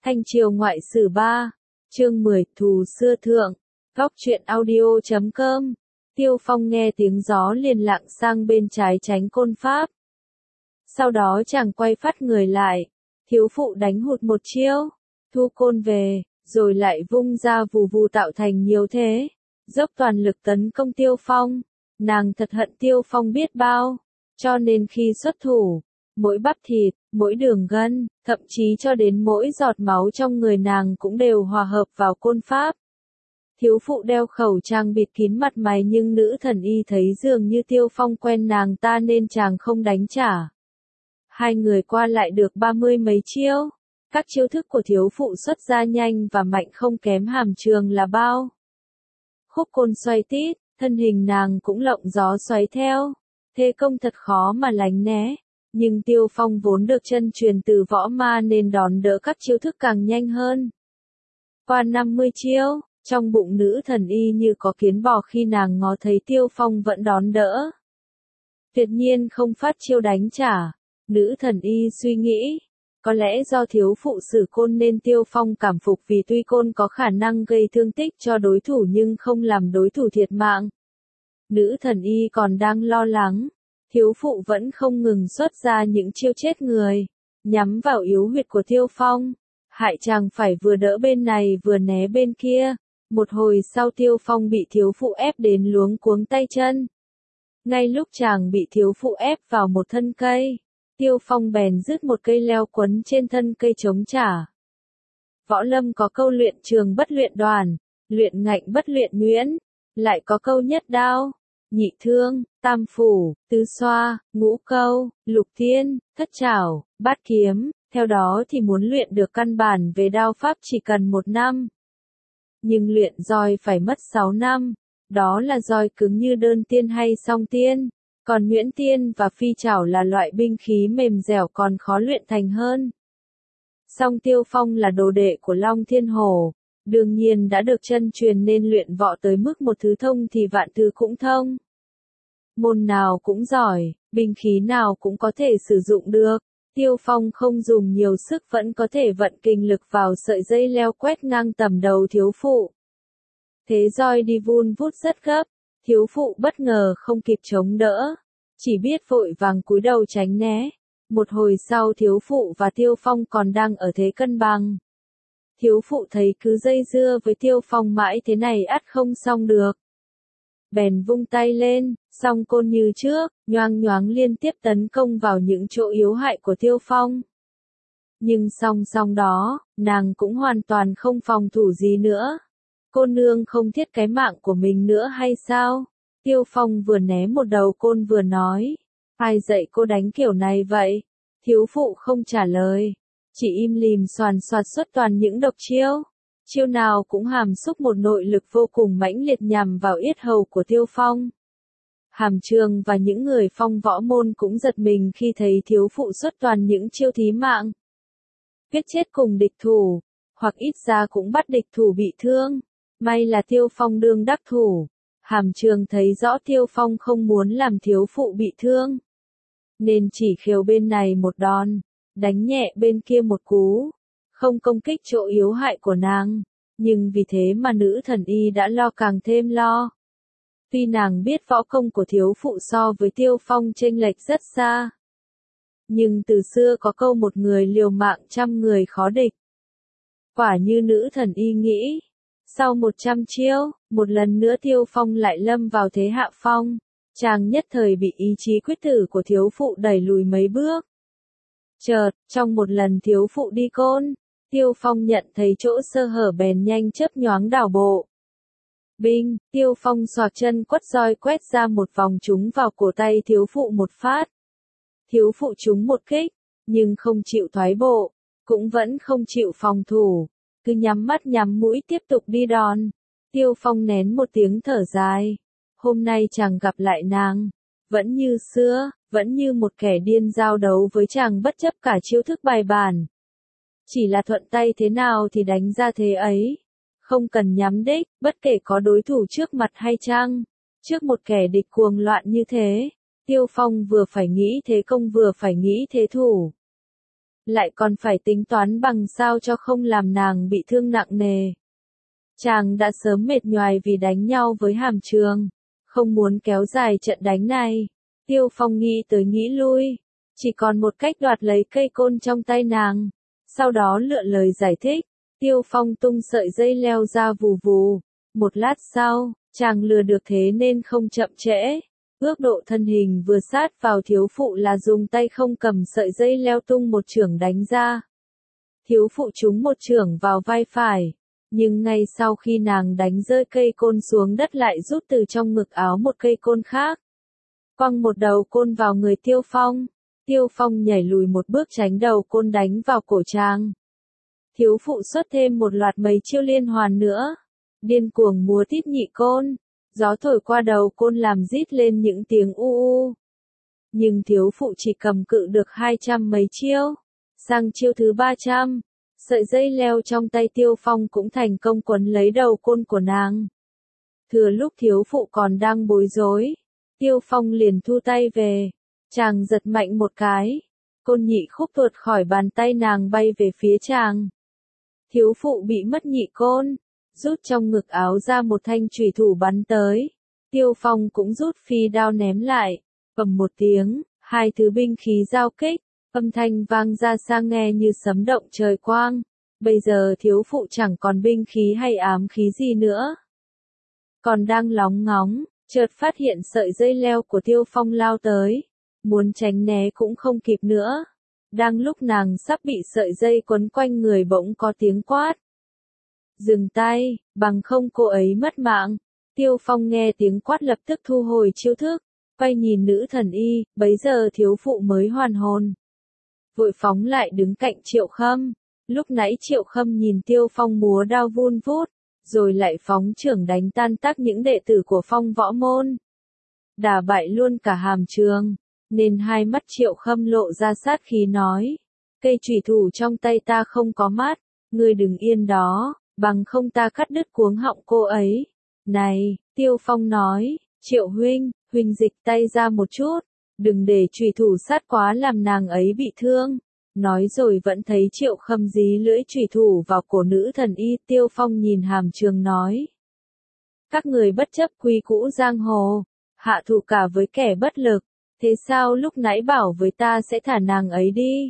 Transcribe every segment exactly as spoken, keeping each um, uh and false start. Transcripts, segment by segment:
Thanh Triều Ngoại Sử ba, chương mười, Thù Xưa Thượng, góc truyện audio chấm com. Tiêu Phong nghe tiếng gió liền lặng sang bên trái tránh côn pháp. Sau đó chàng quay phát người lại, thiếu phụ đánh hụt một chiêu, thu côn về, rồi lại vung ra vù vù tạo thành nhiều thế, dốc toàn lực tấn công Tiêu Phong. Nàng thật hận Tiêu Phong biết bao, cho nên khi xuất thủ, mỗi bắp thịt, mỗi đường gân, thậm chí cho đến mỗi giọt máu trong người nàng cũng đều hòa hợp vào côn pháp. Thiếu phụ đeo khẩu trang bịt kín mặt mày nhưng nữ thần y thấy dường như Tiêu Phong quen nàng ta nên chàng không đánh trả. Hai người qua lại được ba mươi mấy chiêu, các chiêu thức của thiếu phụ xuất ra nhanh và mạnh không kém Hàm Trường là bao. Khúc côn xoay tít, thân hình nàng cũng lộng gió xoáy theo, thế công thật khó mà lánh né. Nhưng Tiêu Phong vốn được chân truyền từ võ ma nên đòn đỡ các chiêu thức càng nhanh hơn. Qua năm mươi chiêu, trong bụng nữ thần y như có kiến bò khi nàng ngó thấy Tiêu Phong vẫn đón đỡ. Tuyệt nhiên không phát chiêu đánh trả, nữ thần y suy nghĩ, có lẽ do thiếu phụ sử côn nên Tiêu Phong cảm phục vì tuy côn có khả năng gây thương tích cho đối thủ nhưng không làm đối thủ thiệt mạng. Nữ thần y còn đang lo lắng. Thiếu phụ vẫn không ngừng xuất ra những chiêu chết người, nhắm vào yếu huyệt của Tiêu Phong, hại chàng phải vừa đỡ bên này vừa né bên kia. Một hồi sau Tiêu Phong bị thiếu phụ ép đến luống cuống tay chân. Ngay lúc chàng bị thiếu phụ ép vào một thân cây, Tiêu Phong bèn rứt một cây leo quấn trên thân cây chống trả. Võ lâm có câu luyện trường bất luyện đoàn, luyện ngạnh bất luyện nhuyễn, lại có câu nhất đao, nhị thương, tam phủ, tứ xoa, ngũ câu, lục thiên, thất trảo, bát kiếm, theo đó thì muốn luyện được căn bản về đao pháp chỉ cần một năm. Nhưng luyện roi phải mất sáu năm, đó là roi cứng như đơn tiên hay song tiên, còn nhuyễn tiên và phi trảo là loại binh khí mềm dẻo còn khó luyện thành hơn. Song Tiêu Phong là đồ đệ của Long Thiên Hổ, đương nhiên đã được chân truyền nên luyện võ tới mức một thứ thông thì vạn thứ cũng thông. Môn nào cũng giỏi, binh khí nào cũng có thể sử dụng được. Tiêu Phong không dùng nhiều sức vẫn có thể vận kinh lực vào sợi dây leo quét ngang tầm đầu thiếu phụ. Thế roi đi vun vút rất gấp, thiếu phụ bất ngờ không kịp chống đỡ, chỉ biết vội vàng cúi đầu tránh né. Một hồi sau thiếu phụ và Tiêu Phong còn đang ở thế cân bằng. Thiếu phụ thấy cứ dây dưa với Tiêu Phong mãi thế này ắt không xong được. Bèn vung tay lên, song côn như trước, nhoang nhoáng liên tiếp tấn công vào những chỗ yếu hại của Tiêu Phong. Nhưng song song đó, nàng cũng hoàn toàn không phòng thủ gì nữa. Cô nương không thiết cái mạng của mình nữa hay sao? Tiêu Phong vừa né một đầu côn vừa nói. Ai dạy cô đánh kiểu này vậy? Thiếu phụ không trả lời, chỉ im lìm soàn soạt xuất toàn những độc chiêu. Chiêu nào cũng hàm xúc một nội lực vô cùng mãnh liệt nhằm vào yết hầu của Tiêu Phong. Hàm Trường và những người phong võ môn cũng giật mình khi thấy thiếu phụ xuất toàn những chiêu thí mạng. Quyết chết cùng địch thủ, hoặc ít ra cũng bắt địch thủ bị thương. May là Tiêu Phong đương đắc thủ. Hàm Trường thấy rõ Tiêu Phong không muốn làm thiếu phụ bị thương, nên chỉ khều bên này một đòn, đánh nhẹ bên kia một cú, không công kích chỗ yếu hại của nàng. Nhưng vì thế mà nữ thần y đã lo càng thêm lo. Tuy nàng biết võ công của thiếu phụ so với Tiêu Phong chênh lệch rất xa, nhưng từ xưa có câu một người liều mạng trăm người khó địch. Quả như nữ thần y nghĩ, sau một trăm chiêu, một lần nữa Tiêu Phong lại lâm vào thế hạ phong. Chàng nhất thời bị ý chí quyết tử của thiếu phụ đẩy lùi mấy bước. Chợt, trong một lần thiếu phụ đi côn, Tiêu Phong nhận thấy chỗ sơ hở bèn nhanh chớp nhoáng đảo bộ. Binh, Tiêu Phong xoạc chân quất roi quét ra một vòng trúng vào cổ tay thiếu phụ một phát. Thiếu phụ trúng một kích, nhưng không chịu thoái bộ, cũng vẫn không chịu phòng thủ, cứ nhắm mắt nhắm mũi tiếp tục đi đòn. Tiêu Phong nén một tiếng thở dài. Hôm nay chàng gặp lại nàng, vẫn như xưa, vẫn như một kẻ điên giao đấu với chàng bất chấp cả chiêu thức bài bản. Chỉ là thuận tay thế nào thì đánh ra thế ấy. Không cần nhắm đích, bất kể có đối thủ trước mặt hay chăng. Trước một kẻ địch cuồng loạn như thế, Tiêu Phong vừa phải nghĩ thế công vừa phải nghĩ thế thủ. lại còn phải tính toán bằng sao cho không làm nàng bị thương nặng nề. Chàng đã sớm mệt nhoài vì đánh nhau với Hàm Trường, không muốn kéo dài trận đánh này. Tiêu Phong nghĩ tới nghĩ lui, chỉ còn một cách đoạt lấy cây côn trong tay nàng, sau đó lựa lời giải thích. Tiêu Phong tung sợi dây leo ra vù vù, một lát sau, chàng lừa được thế nên không chậm trễ. Ước độ thân hình vừa sát vào thiếu phụ là dùng tay không cầm sợi dây leo tung một chưởng đánh ra. Thiếu phụ trúng một chưởng vào vai phải, nhưng ngay sau khi nàng đánh rơi cây côn xuống đất lại rút từ trong ngực áo một cây côn khác. Quăng một đầu côn vào người Tiêu Phong. Tiêu Phong nhảy lùi một bước tránh đầu côn đánh vào cổ chàng. Thiếu phụ xuất thêm một loạt mấy chiêu liên hoàn nữa. Điên cuồng múa tít nhị côn. Gió thổi qua đầu côn làm rít lên những tiếng u u. Nhưng thiếu phụ chỉ cầm cự được hai trăm mấy chiêu. Sang chiêu thứ ba trăm, sợi dây leo trong tay Tiêu Phong cũng thành công quấn lấy đầu côn của nàng. Thừa lúc thiếu phụ còn đang bối rối, Tiêu Phong liền thu tay về. Chàng giật mạnh một cái, côn nhị khúc tuột khỏi bàn tay nàng bay về phía chàng. Thiếu phụ bị mất nhị côn, rút trong ngực áo ra một thanh chủy thủ bắn tới. Tiêu Phong cũng rút phi đao ném lại, ầm một tiếng, hai thứ binh khí giao kích, âm thanh vang ra sang nghe như sấm động trời quang. Bây giờ thiếu phụ chẳng còn binh khí hay ám khí gì nữa. Còn đang lóng ngóng, chợt phát hiện sợi dây leo của Tiêu Phong lao tới. Muốn tránh né cũng không kịp nữa. Đang lúc nàng sắp bị sợi dây quấn quanh người bỗng có tiếng quát. Dừng tay, bằng không cô ấy mất mạng. Tiêu Phong nghe tiếng quát lập tức thu hồi chiêu thức, quay nhìn nữ thần y, bấy giờ thiếu phụ mới hoàn hồn. Vội phóng lại đứng cạnh Triệu Khâm. Lúc nãy Triệu Khâm nhìn Tiêu Phong múa đao vun vút, rồi lại phóng chưởng đánh tan tác những đệ tử của Phong Võ Môn. Đả bại luôn cả Hàm Trường, nên hai mắt Triệu Khâm lộ ra sát khí nói. Cây chủy thủ trong tay ta không có mắt, ngươi đừng yên đó, bằng không ta cắt đứt cuống họng cô ấy. Này, Tiêu Phong nói, Triệu huynh, huynh dịch tay ra một chút, đừng để chủy thủ sát quá làm nàng ấy bị thương. Nói rồi vẫn thấy Triệu Khâm dí lưỡi chủy thủ vào cổ nữ thần y. Tiêu Phong nhìn Hàm Trường nói. Các người bất chấp quy cũ giang hồ, hạ thủ cả với kẻ bất lực, thế sao lúc nãy bảo với ta sẽ thả nàng ấy đi?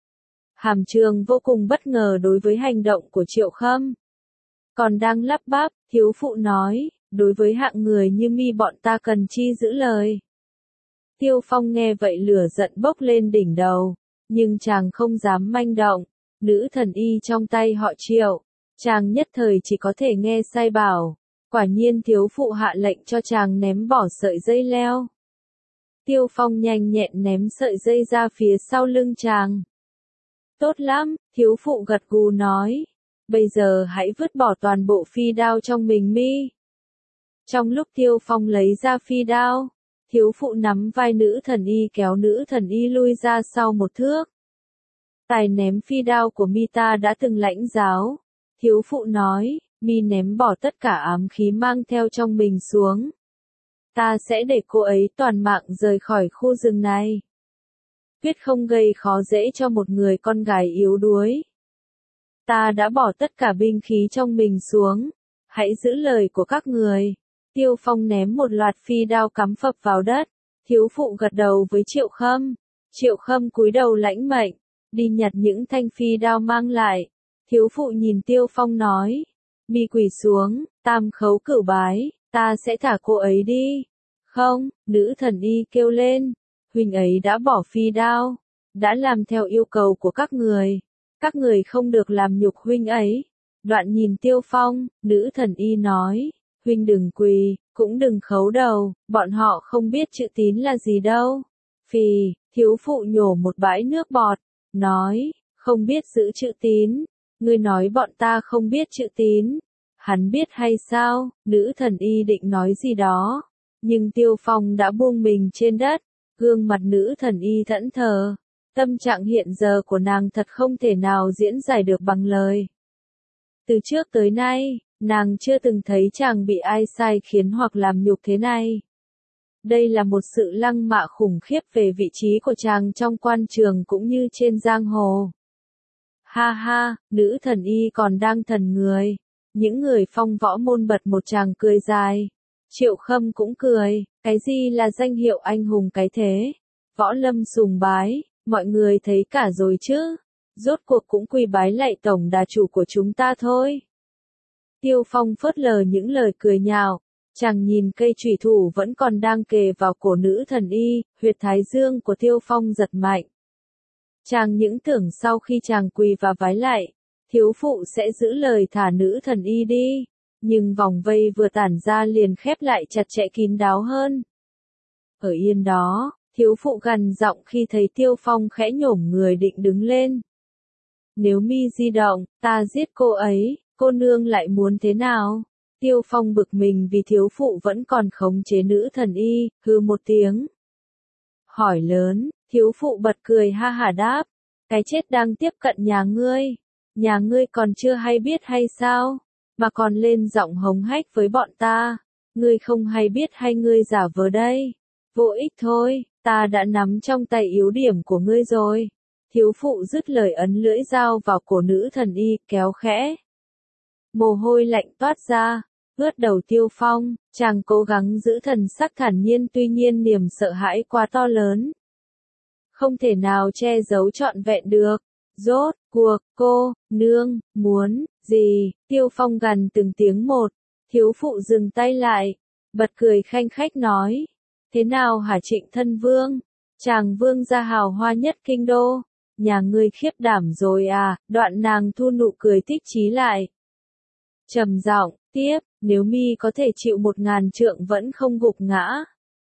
Hàm Trường vô cùng bất ngờ đối với hành động của Triệu Khâm. Còn đang lắp bắp, thiếu phụ nói, đối với hạng người như mi bọn ta cần chi giữ lời. Tiêu Phong nghe vậy lửa giận bốc lên đỉnh đầu, nhưng chàng không dám manh động. Nữ thần y trong tay họ Triệu, chàng nhất thời chỉ có thể nghe sai bảo. Quả nhiên thiếu phụ hạ lệnh cho chàng ném bỏ sợi dây leo. Tiêu Phong nhanh nhẹn ném sợi dây ra phía sau lưng chàng. Tốt lắm, thiếu phụ gật gù nói. Bây giờ hãy vứt bỏ toàn bộ phi đao trong mình mi. Trong lúc Tiêu Phong lấy ra phi đao, thiếu phụ nắm vai nữ thần y kéo nữ thần y lui ra sau một thước. Tài ném phi đao của mi ta đã từng lãnh giáo. Thiếu phụ nói, mi ném bỏ tất cả ám khí mang theo trong mình xuống. Ta sẽ để cô ấy toàn mạng rời khỏi khu rừng này. Quyết không gây khó dễ cho một người con gái yếu đuối. Ta đã bỏ tất cả binh khí trong mình xuống. Hãy giữ lời của các người. Tiêu Phong ném một loạt phi đao cắm phập vào đất. Thiếu phụ gật đầu với Triệu Khâm. Triệu Khâm cúi đầu lãnh mệnh, đi nhặt những thanh phi đao mang lại. Thiếu phụ nhìn Tiêu Phong nói. Mi quỳ xuống, tam khấu cửu bái, ta sẽ thả cô ấy đi. Không, nữ thần y kêu lên. Huynh ấy đã bỏ phi đao, đã làm theo yêu cầu của các người. Các người không được làm nhục huynh ấy. Đoạn nhìn Tiêu Phong, nữ thần y nói. Huynh đừng quỳ, cũng đừng khấu đầu, bọn họ không biết chữ tín là gì đâu. Phì, thiếu phụ nhổ một bãi nước bọt, nói, không biết giữ chữ tín. Ngươi nói bọn ta không biết chữ tín. Hắn biết hay sao? Nữ thần y định nói gì đó. Nhưng Tiêu Phong đã buông mình trên đất. Gương mặt nữ thần y thẫn thờ. Tâm trạng hiện giờ của nàng thật không thể nào diễn giải được bằng lời. Từ trước tới nay, nàng chưa từng thấy chàng bị ai sai khiến hoặc làm nhục thế này. Đây là một sự lăng mạ khủng khiếp về vị trí của chàng trong quan trường cũng như trên giang hồ. Ha ha, nữ thần y còn đang thần người. Những người phong võ môn bật một tràng cười dài. Triệu Khâm cũng cười, cái gì là danh hiệu anh hùng cái thế? Võ lâm sùng bái, mọi người thấy cả rồi chứ? Rốt cuộc cũng quy bái lạy tổng đà chủ của chúng ta thôi. Tiêu Phong phớt lờ những lời cười nhạo, chàng nhìn cây chủy thủ vẫn còn đang kề vào cổ nữ thần y, huyệt thái dương của Tiêu Phong giật mạnh. Chàng những tưởng sau khi chàng quỳ và vái lạy, thiếu phụ sẽ giữ lời thả nữ thần y đi, nhưng vòng vây vừa tản ra liền khép lại chặt chẽ kín đáo hơn. Ở yên đó, thiếu phụ gằn giọng khi thấy Tiêu Phong khẽ nhổm người định đứng lên. Nếu mi di động, ta giết cô ấy, cô nương lại muốn thế nào? Tiêu Phong bực mình vì thiếu phụ vẫn còn khống chế nữ thần y, hừ một tiếng. Hỏi lớn, thiếu phụ bật cười ha hả đáp, cái chết đang tiếp cận nhà ngươi, nhà ngươi còn chưa hay biết hay sao, mà còn lên giọng hống hách với bọn ta, ngươi không hay biết hay ngươi giả vờ đây, vô ích thôi, ta đã nắm trong tay yếu điểm của ngươi rồi. Thiếu phụ dứt lời ấn lưỡi dao vào cổ nữ thần y, kéo khẽ. Mồ hôi lạnh toát ra, ướt đầu Tiêu Phong, chàng cố gắng giữ thần sắc thản nhiên tuy nhiên niềm sợ hãi quá to lớn. Không thể nào che giấu trọn vẹn được. Rốt cuộc, cô, nương, muốn, gì? Tiêu Phong gằn từng tiếng một. Thiếu phụ dừng tay lại, bật cười khanh khách nói. Thế nào hả Trịnh thân vương? Chàng vương gia hào hoa nhất kinh đô. Nhà ngươi khiếp đảm rồi à? Đoạn nàng thu nụ cười thích chí lại. Trầm giọng, tiếp, nếu mi có thể chịu một ngàn trượng vẫn không gục ngã,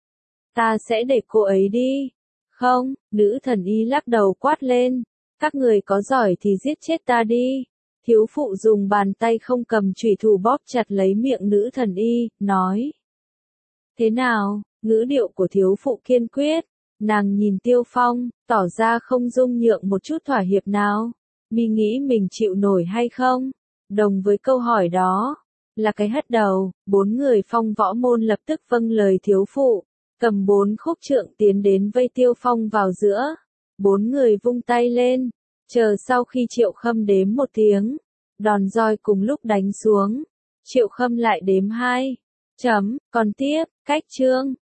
ta sẽ để cô ấy đi. Không, nữ thần y lắc đầu quát lên, các người có giỏi thì giết chết ta đi. Thiếu phụ dùng bàn tay không cầm chủy thủ bóp chặt lấy miệng nữ thần y, nói. Thế nào? Ngữ điệu của thiếu phụ kiên quyết, nàng nhìn Tiêu Phong, tỏ ra không dung nhượng một chút thỏa hiệp nào. Mi nghĩ mình chịu nổi hay không? Đồng với câu hỏi đó, là cái hất đầu, bốn người phong võ môn lập tức vâng lời thiếu phụ, cầm bốn khúc trượng tiến đến vây Tiêu Phong vào giữa. Bốn người vung tay lên, chờ sau khi Triệu Khâm đếm một tiếng, đòn roi cùng lúc đánh xuống. Triệu Khâm lại đếm hai. Chấm, còn tiếp, cách chương.